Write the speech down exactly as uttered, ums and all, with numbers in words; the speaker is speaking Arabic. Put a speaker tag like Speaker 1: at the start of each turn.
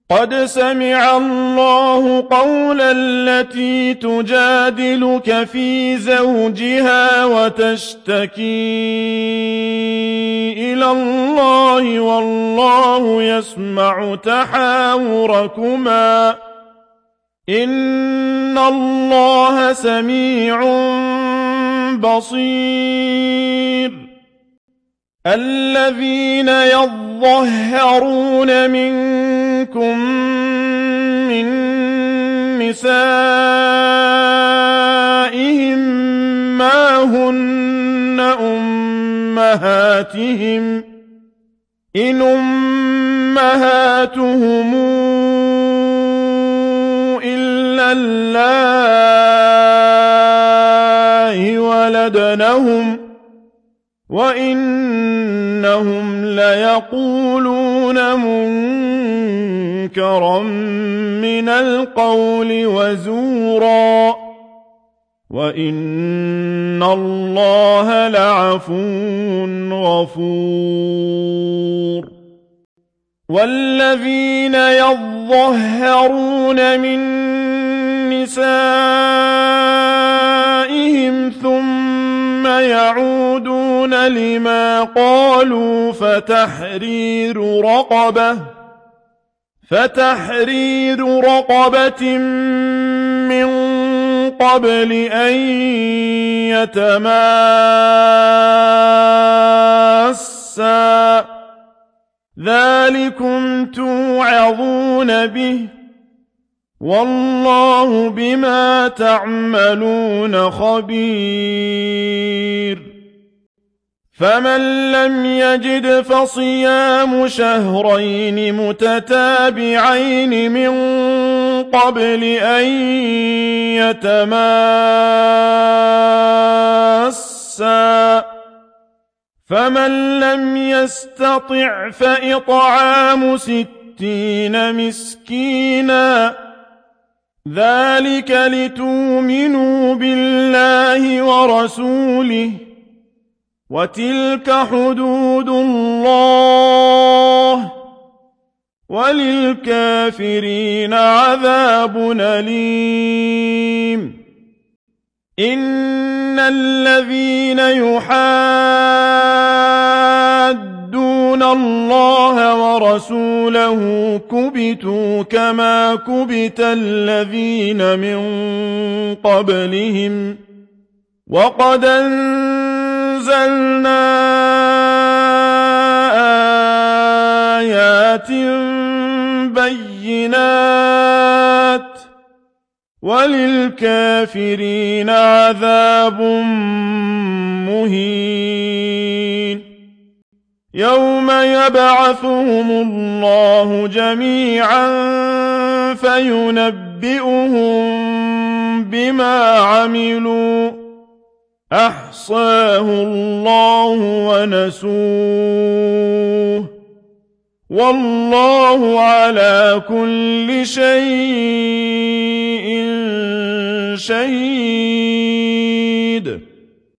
Speaker 1: قد سمع الله قول التي تجادلك في زوجها وتشتكي إلى الله والله يسمع تحاوركما إن الله سميع بصير الذين يظهرون منكم من نسائهم ما هن أمهاتهم إن أمهاتهم إلا الله ولدنهم وإنهم ليقولون منكرا من القول وزورا وإن الله لعفو غفور والذين يظهرون من نسائهم ثم يعودون لما قالوا فتحرير رقبة فتحرير رقبة من قبل أن يتماسا ذلكم توعظون به والله بما تعملون خبير فمن لم يجد فصيام شهرين متتابعين من قبل أن يتماسا فمن لم يستطع فإطعام ستين مسكينا ذلك لتؤمنوا بالله ورسوله وتلك حدود الله وللكافرين عذاب أليم إن الذين يحادون الله ورسوله كبتوا كما كبت الذين من قبلهم وقد أنزلنا آيات بينات وللكافرين عذاب مهين يوم يبعثهم الله جميعا فينبئهم بما عملوا أحصاه الله ونسوه والله على كل شيء شهيد